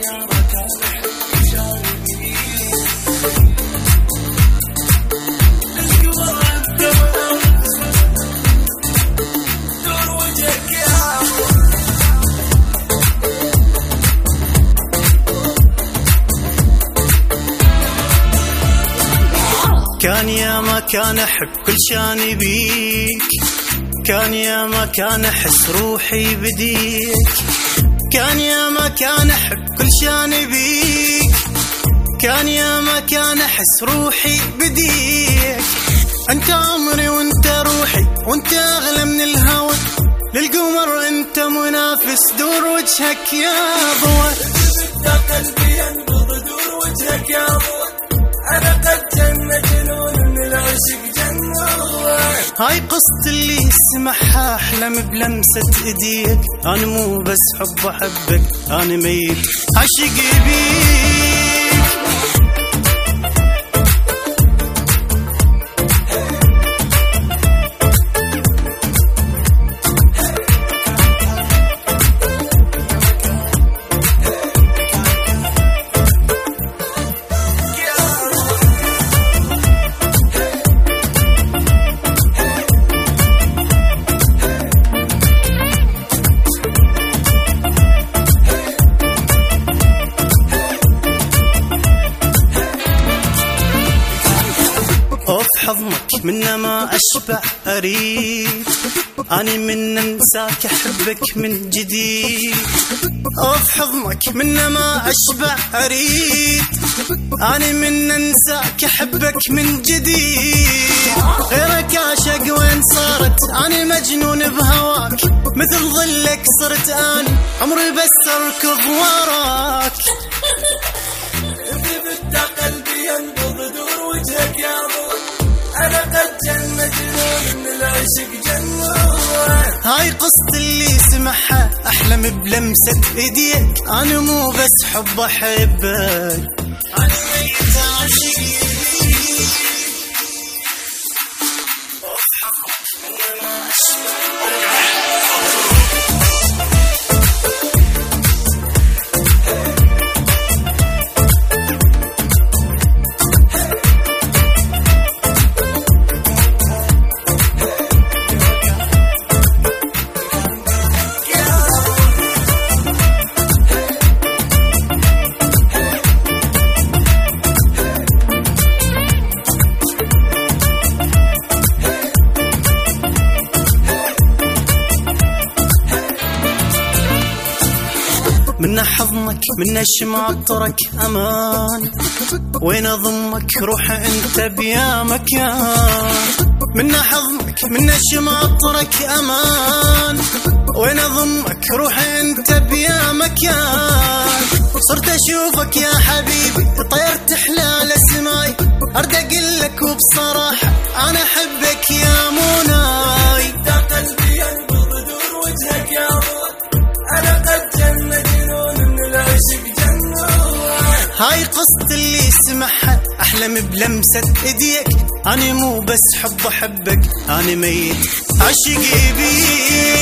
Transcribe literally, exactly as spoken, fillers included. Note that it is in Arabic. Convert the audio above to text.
كان يا ما كان أحب كل شان بيك، كان يا ما كان أحس روحي بديك، كان يا ما كان أحب كل شان بيك، كان يا ما كان أحس روحي بديك. أنت عمري وأنت روحي وأنت أغلى من الهوى، للقمر أنت منافس دور وجهك يا ضوء. قلبي ينبض دور وجهك يا ضوء، أنا قد جن مجنون من العشق جنون. هاي قصة اللي يسمعها أحلم بلمسة إيديك، أنا مو بس حب أحبك أنا ميت عشق بيك. في حضنك منا ما أشبع أريد، أنا من أنساك أحبك من جديد. في حضنك منا ما أشبع أريد، أنا من أنساك أحبك من جديد. غيرك عاشق وين صارت، أنا مجنون بهواك، مثل ظلك صرت أنا عمري بس أركض وراك. إذا قلبي ينبض دور وجهك يا ضوء، أنا قد جن مجنون من العشق جنون. هاي قصة اللي يسمعها أحلم بلمسة إيديك، أنا مو بس حب أحبك أنا ميت عاشق بيك. من حضنك من شمع عطرك أمان، وين أضمك روح أنت بيا مكان. من حضنك من شمع عطرك أمان، وين أضمك روح أنت بيا مكان. صرت أشوفك يا حبيبي طيرت حلال سماي، أرد أقلك وبصراحة أنا أحبك يا مناي. قلبي ينبض دور وجهك يا ضوء، أنا قد جن مجنون من العشق جنون. هاي قصة اللي يسمعها أحلم بلمسة إيديك، أنا مو بس حب أحبك أنا ميت عشق بيك.